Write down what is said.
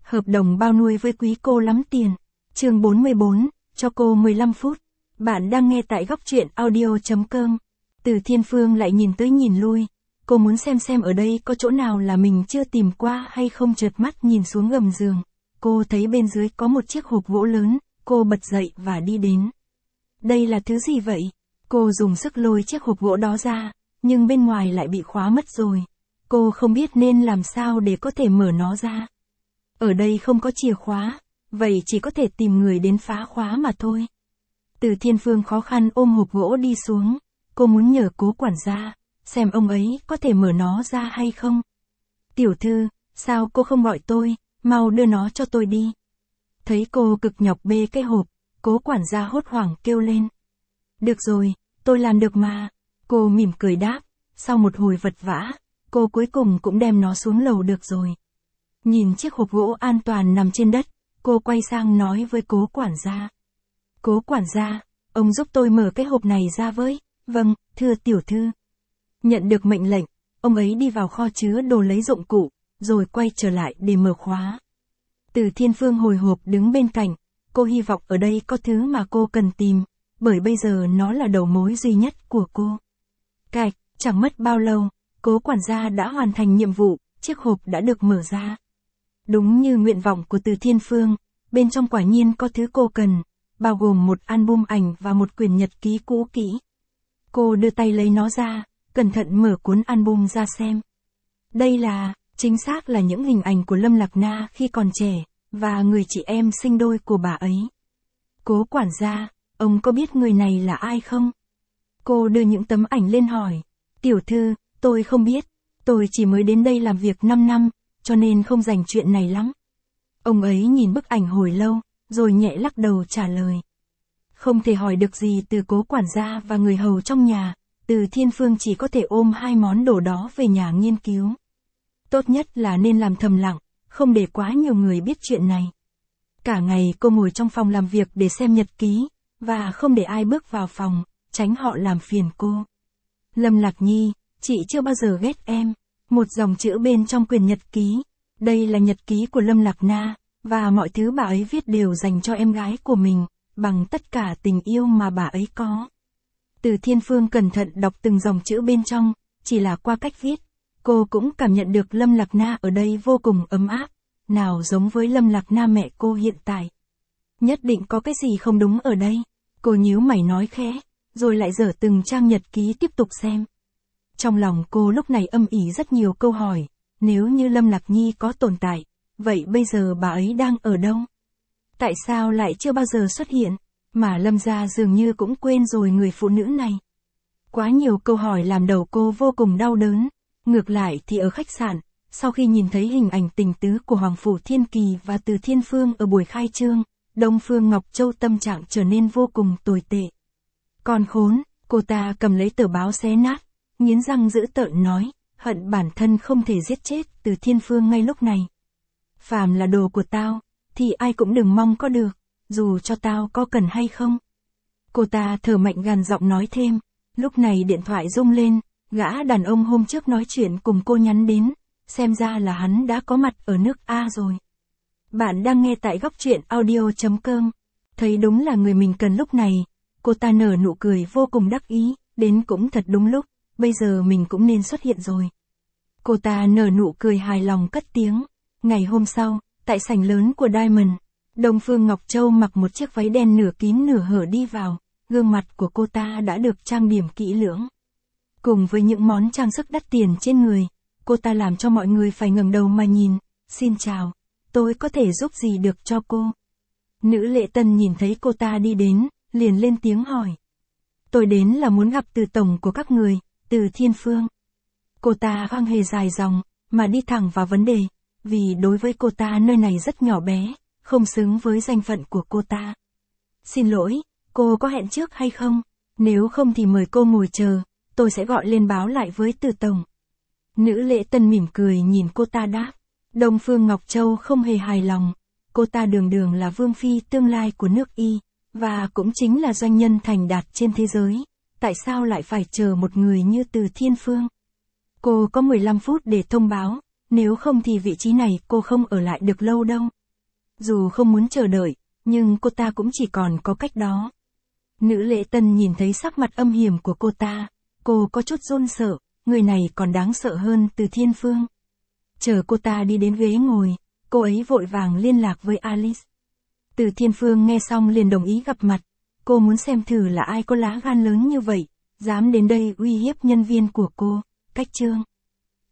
Hợp đồng bao nuôi với quý cô lắm tiền. Chương 44, cho cô 15 phút. Bạn đang nghe tại góc truyện audio.com. Từ Thiên Phương lại nhìn tới nhìn lui. Cô muốn xem ở đây có chỗ nào là mình chưa tìm qua hay không, chợt mắt nhìn xuống gầm giường. Cô thấy bên dưới có một chiếc hộp gỗ lớn, cô bật dậy và đi đến. Đây là thứ gì vậy? Cô dùng sức lôi chiếc hộp gỗ đó ra, nhưng bên ngoài lại bị khóa mất rồi. Cô không biết nên làm sao để có thể mở nó ra. Ở đây không có chìa khóa, vậy chỉ có thể tìm người đến phá khóa mà thôi. Từ Thiên Phương khó khăn ôm hộp gỗ đi xuống, cô muốn nhờ Cố quản gia, xem ông ấy có thể mở nó ra hay không. Tiểu thư, sao cô không gọi tôi, mau đưa nó cho tôi đi. Thấy cô cực nhọc bê cái hộp, Cố quản gia hốt hoảng kêu lên. Được rồi, tôi làm được mà. Cô mỉm cười đáp, sau một hồi vật vã, cô cuối cùng cũng đem nó xuống lầu được rồi. Nhìn chiếc hộp gỗ an toàn nằm trên đất, cô quay sang nói với Cố quản gia. Cố quản gia, ông giúp tôi mở cái hộp này ra với. Vâng, thưa tiểu thư. Nhận được mệnh lệnh, ông ấy đi vào kho chứa đồ lấy dụng cụ, rồi quay trở lại để mở khóa. Từ Thiên Phương hồi hộp đứng bên cạnh, cô hy vọng ở đây có thứ mà cô cần tìm, bởi bây giờ nó là đầu mối duy nhất của cô. Cạch, chẳng mất bao lâu, Cố quản gia đã hoàn thành nhiệm vụ, chiếc hộp đã được mở ra. Đúng như nguyện vọng của Từ Thiên Phương, bên trong quả nhiên có thứ cô cần, bao gồm một album ảnh và một quyển nhật ký cũ kỹ. Cô đưa tay lấy nó ra, cẩn thận mở cuốn album ra xem. Đây là, chính xác là những hình ảnh của Lâm Lạc Na khi còn trẻ, và người chị em sinh đôi của bà ấy. Cố quản gia, ông có biết người này là ai không? Cô đưa những tấm ảnh lên hỏi. Tiểu thư, tôi không biết, tôi chỉ mới đến đây làm việc 5 năm, cho nên không rành chuyện này lắm. Ông ấy nhìn bức ảnh hồi lâu, rồi nhẹ lắc đầu trả lời. Không thể hỏi được gì từ Cố quản gia và người hầu trong nhà, Từ Thiên Phương chỉ có thể ôm hai món đồ đó về nhà nghiên cứu. Tốt nhất là nên làm thầm lặng, không để quá nhiều người biết chuyện này. Cả ngày cô ngồi trong phòng làm việc để xem nhật ký, và không để ai bước vào phòng, tránh họ làm phiền cô. Lâm Lạc Nhi, chị chưa bao giờ ghét em. Một dòng chữ bên trong quyển nhật ký. Đây là nhật ký của Lâm Lạc Na, và mọi thứ bà ấy viết đều dành cho em gái của mình, bằng tất cả tình yêu mà bà ấy có. Từ Thiên Phương cẩn thận đọc từng dòng chữ bên trong, chỉ là qua cách viết, cô cũng cảm nhận được Lâm Lạc Na ở đây vô cùng ấm áp, nào giống với Lâm Lạc Na mẹ cô hiện tại. Nhất định có cái gì không đúng ở đây, cô nhíu mày nói khẽ, rồi lại dở từng trang nhật ký tiếp tục xem. Trong lòng cô lúc này âm ỉ rất nhiều câu hỏi, nếu như Lâm Lạc Nhi có tồn tại, vậy bây giờ bà ấy đang ở đâu? Tại sao lại chưa bao giờ xuất hiện, mà Lâm gia dường như cũng quên rồi người phụ nữ này? Quá nhiều câu hỏi làm đầu cô vô cùng đau đớn. Ngược lại thì ở khách sạn, sau khi nhìn thấy hình ảnh tình tứ của Hoàng Phủ Thiên Kỳ và Từ Thiên Phương ở buổi khai trương, Đông Phương Ngọc Châu tâm trạng trở nên vô cùng tồi tệ. Con khốn, cô ta cầm lấy tờ báo xé nát, nghiến răng dữ tợn nói, hận bản thân không thể giết chết Từ Thiên Phương ngay lúc này. Phàm là đồ của tao, thì ai cũng đừng mong có được, dù cho tao có cần hay không. Cô ta thở mạnh gằn giọng nói thêm, lúc này điện thoại rung lên, gã đàn ông hôm trước nói chuyện cùng cô nhắn đến, xem ra là hắn đã có mặt ở nước A rồi. Bạn đang nghe tại góc truyện audio.com, thấy đúng là người mình cần lúc này, cô ta nở nụ cười vô cùng đắc ý, đến cũng thật đúng lúc, bây giờ mình cũng nên xuất hiện rồi. Cô ta nở nụ cười hài lòng cất tiếng. Ngày hôm sau, tại sảnh lớn của Diamond, Đông Phương Ngọc Châu mặc một chiếc váy đen nửa kín nửa hở đi vào, gương mặt của cô ta đã được trang điểm kỹ lưỡng. Cùng với những món trang sức đắt tiền trên người, cô ta làm cho mọi người phải ngẩng đầu mà nhìn. Xin chào, tôi có thể giúp gì được cho cô? Nữ lễ tân nhìn thấy cô ta đi đến, liền lên tiếng hỏi. Tôi đến là muốn gặp Từ tổng của các người, Từ Thiên Phương. Cô ta không hề dài dòng, mà đi thẳng vào vấn đề, vì đối với cô ta nơi này rất nhỏ bé, không xứng với danh phận của cô ta. Xin lỗi, cô có hẹn trước hay không? Nếu không thì mời cô ngồi chờ, tôi sẽ gọi lên báo lại với Từ tổng. Nữ lễ tân mỉm cười nhìn cô ta đáp. Đông Phương Ngọc Châu không hề hài lòng, cô ta đường đường là vương phi tương lai của nước Y, và cũng chính là doanh nhân thành đạt trên thế giới, tại sao lại phải chờ một người như Từ Thiên Phương? Cô có 15 phút để thông báo, nếu không thì vị trí này cô không ở lại được lâu đâu. Dù không muốn chờ đợi, nhưng cô ta cũng chỉ còn có cách đó. Nữ lễ tân nhìn thấy sắc mặt âm hiểm của cô có chút run sợ, người này còn đáng sợ hơn Từ Thiên Phương. Chờ cô ta đi đến ghế ngồi, cô ấy vội vàng liên lạc với Alice. Từ Thiên Phương nghe xong liền đồng ý gặp mặt, cô muốn xem thử là ai có lá gan lớn như vậy, dám đến đây uy hiếp nhân viên của cô. Cách chương